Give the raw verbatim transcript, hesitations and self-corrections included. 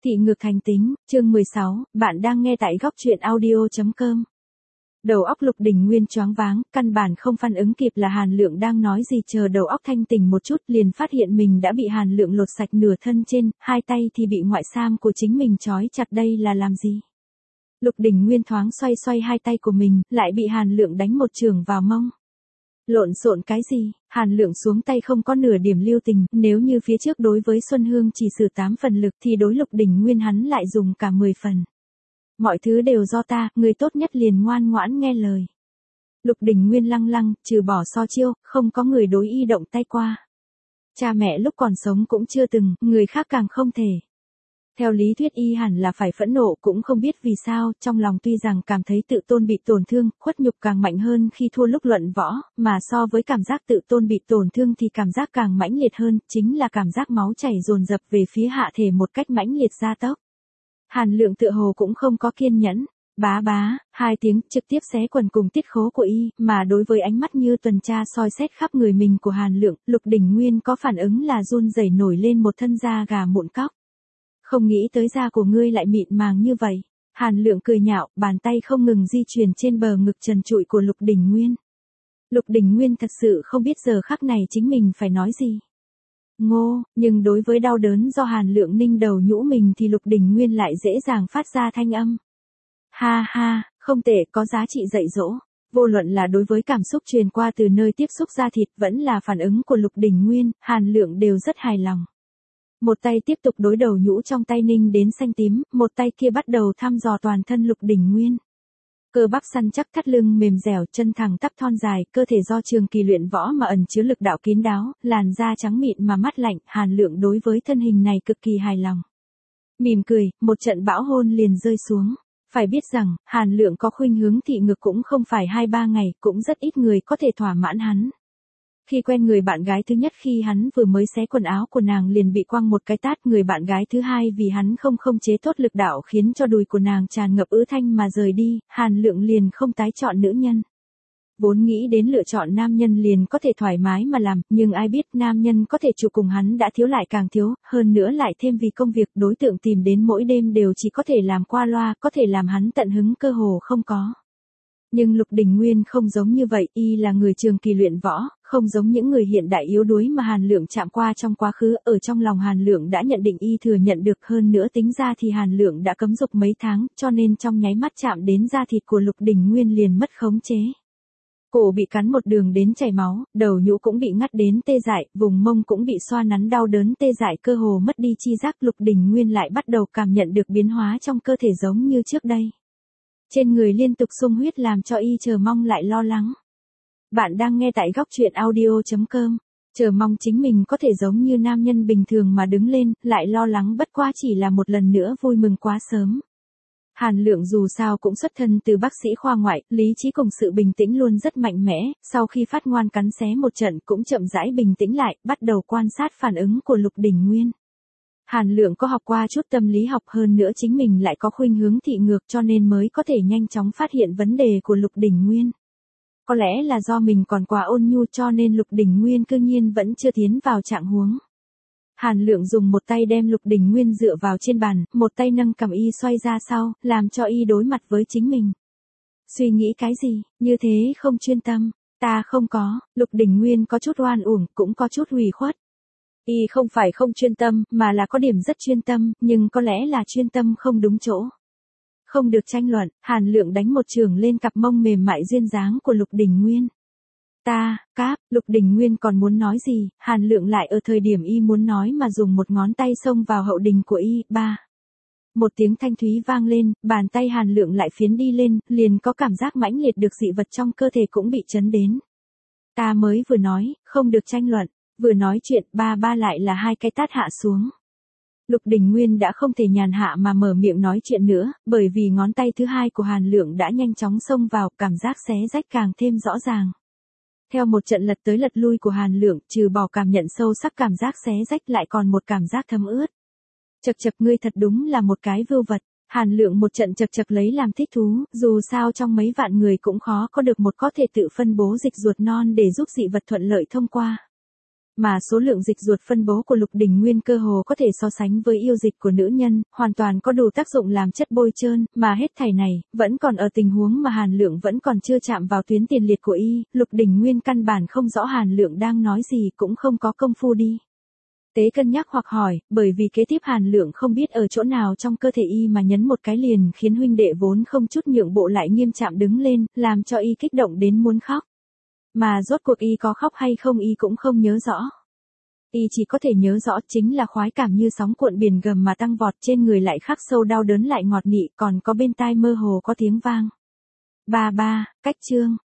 Thị ngược thành tính, chương mười sáu, bạn đang nghe tại góc truyện audio chấm com. Đầu óc Lục Đình Nguyên choáng váng, căn bản không phản ứng kịp là Hàn Lượng đang nói gì, chờ đầu óc thanh tỉnh một chút liền phát hiện mình đã bị Hàn Lượng lột sạch nửa thân trên, hai tay thì bị ngoại sam của chính mình trói chặt, đây là làm gì? Lục Đình Nguyên thoáng xoay xoay hai tay của mình, lại bị Hàn Lượng đánh một chưởng vào mông. Lộn xộn cái gì? Hàn Lượng xuống tay không có nửa điểm lưu tình, nếu như phía trước đối với Xuân Hương chỉ sử tám phần lực thì đối Lục Đình Nguyên hắn lại dùng cả mười phần. Mọi thứ đều do ta, người tốt nhất liền ngoan ngoãn nghe lời. Lục Đình Nguyên lăng lăng, trừ bỏ so chiêu, không có người đối y động tay qua. Cha mẹ lúc còn sống cũng chưa từng, người khác càng không thể. Theo lý thuyết y hẳn là phải phẫn nộ, cũng không biết vì sao, trong lòng tuy rằng cảm thấy tự tôn bị tổn thương, khuất nhục càng mạnh hơn khi thua lúc luận võ, mà so với cảm giác tự tôn bị tổn thương thì cảm giác càng mãnh liệt hơn, chính là cảm giác máu chảy dồn dập về phía hạ thể một cách mãnh liệt gia tốc. Hàn Lượng tựa hồ cũng không có kiên nhẫn, bá bá, hai tiếng trực tiếp xé quần cùng tiết khố của y, mà đối với ánh mắt như tuần tra soi xét khắp người mình của Hàn Lượng, Lục Đình Nguyên có phản ứng là run rẩy nổi lên một thân da gà mụn cóc. Không nghĩ tới da của ngươi lại mịn màng như vậy. Hàn Lượng cười nhạo, bàn tay không ngừng di chuyển trên bờ ngực trần trụi của Lục Đình Nguyên. Lục Đình Nguyên thật sự không biết giờ khắc này chính mình phải nói gì. Ngô, nhưng đối với đau đớn do Hàn Lượng ninh đầu nhũ mình thì Lục Đình Nguyên lại dễ dàng phát ra thanh âm. Ha ha, không tệ, có giá trị dạy dỗ. Vô luận là đối với cảm xúc truyền qua từ nơi tiếp xúc da thịt vẫn là phản ứng của Lục Đình Nguyên, Hàn Lượng đều rất hài lòng. Một tay tiếp tục đối đầu nhũ trong tay ninh đến xanh tím, một tay kia bắt đầu thăm dò toàn thân Lục Đình Nguyên. Cơ bắp săn chắc, thắt lưng mềm dẻo, chân thẳng tắp thon dài, cơ thể do trường kỳ luyện võ mà ẩn chứa lực đạo kín đáo, làn da trắng mịn mà mắt lạnh, Hàn Lượng đối với thân hình này cực kỳ hài lòng. Mỉm cười, một trận bão hôn liền rơi xuống. Phải biết rằng, Hàn Lượng có khuynh hướng thị ngược cũng không phải hai ba ngày, cũng rất ít người có thể thỏa mãn hắn. Khi quen người bạn gái thứ nhất, khi hắn vừa mới xé quần áo của nàng liền bị quăng một cái tát, người bạn gái thứ hai vì hắn không không chế tốt lực đạo khiến cho đùi của nàng tràn ngập ứ thanh mà rời đi, Hàn Lượng liền không tái chọn nữ nhân. Vốn nghĩ đến lựa chọn nam nhân liền có thể thoải mái mà làm, nhưng ai biết nam nhân có thể chịu cùng hắn đã thiếu lại càng thiếu, hơn nữa lại thêm vì công việc đối tượng tìm đến mỗi đêm đều chỉ có thể làm qua loa, có thể làm hắn tận hứng cơ hồ không có. Nhưng Lục Đình Nguyên không giống như vậy, y là người trường kỳ luyện võ, không giống những người hiện đại yếu đuối mà Hàn Lượng chạm qua trong quá khứ, ở trong lòng Hàn Lượng đã nhận định y thừa nhận được, hơn nữa tính ra thì Hàn Lượng đã cấm dục mấy tháng, cho nên trong nháy mắt chạm đến da thịt của Lục Đình Nguyên liền mất khống chế. Cổ bị cắn một đường đến chảy máu, đầu nhũ cũng bị ngắt đến tê dại, vùng mông cũng bị xoa nắn đau đớn tê dại, cơ hồ mất đi chi giác. Lục Đình Nguyên lại bắt đầu cảm nhận được biến hóa trong cơ thể giống như trước đây. Trên người liên tục sung huyết làm cho y chờ mong lại lo lắng. Bạn đang nghe tại góc truyện audio chấm com. Chờ mong chính mình có thể giống như nam nhân bình thường mà đứng lên, lại lo lắng bất quá chỉ là một lần nữa vui mừng quá sớm. Hàn Lượng dù sao cũng xuất thân từ bác sĩ khoa ngoại, lý trí cùng sự bình tĩnh luôn rất mạnh mẽ, sau khi phát ngoan cắn xé một trận cũng chậm rãi bình tĩnh lại, bắt đầu quan sát phản ứng của Lục Đình Nguyên. Hàn Lượng có học qua chút tâm lý học, hơn nữa chính mình lại có khuynh hướng thị ngược cho nên mới có thể nhanh chóng phát hiện vấn đề của Lục Đình Nguyên. Có lẽ là do mình còn quá ôn nhu cho nên Lục Đình Nguyên cư nhiên vẫn chưa tiến vào trạng huống. Hàn Lượng dùng một tay đem Lục Đình Nguyên dựa vào trên bàn, một tay nâng cằm y xoay ra sau, làm cho y đối mặt với chính mình. Suy nghĩ cái gì, như thế không chuyên tâm, ta không có, Lục Đình Nguyên có chút oan uổng, cũng có chút hủy khuất. Y không phải không chuyên tâm, mà là có điểm rất chuyên tâm, nhưng có lẽ là chuyên tâm không đúng chỗ. Không được tranh luận, Hàn Lượng đánh một chưởng lên cặp mông mềm mại duyên dáng của Lục Đình Nguyên. Ta, cáp, Lục Đình Nguyên còn muốn nói gì, Hàn Lượng lại ở thời điểm y muốn nói mà dùng một ngón tay xông vào hậu đình của y, ba. Một tiếng thanh thúy vang lên, bàn tay Hàn Lượng lại phiến đi lên, liền có cảm giác mãnh liệt được dị vật trong cơ thể cũng bị chấn đến. Ta mới vừa nói, không được tranh luận, vừa nói chuyện, ba ba lại là hai cái tát hạ xuống. Lục Đình Nguyên đã không thể nhàn hạ mà mở miệng nói chuyện nữa, bởi vì ngón tay thứ hai của Hàn Lượng đã nhanh chóng xông vào, cảm giác xé rách càng thêm rõ ràng. Theo một trận lật tới lật lui của Hàn Lượng, trừ bỏ cảm nhận sâu sắc cảm giác xé rách lại còn một cảm giác thấm ướt. Chật chật, ngươi thật đúng là một cái vưu vật. Hàn Lượng một trận chật chật lấy làm thích thú, dù sao trong mấy vạn người cũng khó có được một có thể tự phân bố dịch ruột non để giúp dị vật thuận lợi thông qua. Mà số lượng dịch ruột phân bố của Lục Đình Nguyên cơ hồ có thể so sánh với yêu dịch của nữ nhân, hoàn toàn có đủ tác dụng làm chất bôi trơn, mà hết thảy này, vẫn còn ở tình huống mà Hàn Lượng vẫn còn chưa chạm vào tuyến tiền liệt của y, Lục Đình Nguyên căn bản không rõ Hàn Lượng đang nói gì cũng không có công phu đi. Tế cân nhắc hoặc hỏi, bởi vì kế tiếp Hàn Lượng không biết ở chỗ nào trong cơ thể y mà nhấn một cái liền khiến huynh đệ vốn không chút nhượng bộ lại nghiêm chạm đứng lên, làm cho y kích động đến muốn khóc. Mà rốt cuộc y có khóc hay không y cũng không nhớ rõ. Y chỉ có thể nhớ rõ chính là khoái cảm như sóng cuộn biển gầm mà tăng vọt trên người lại khắc sâu đau đớn lại ngọt nị còn có bên tai mơ hồ có tiếng vang. Ba ba, cách chương.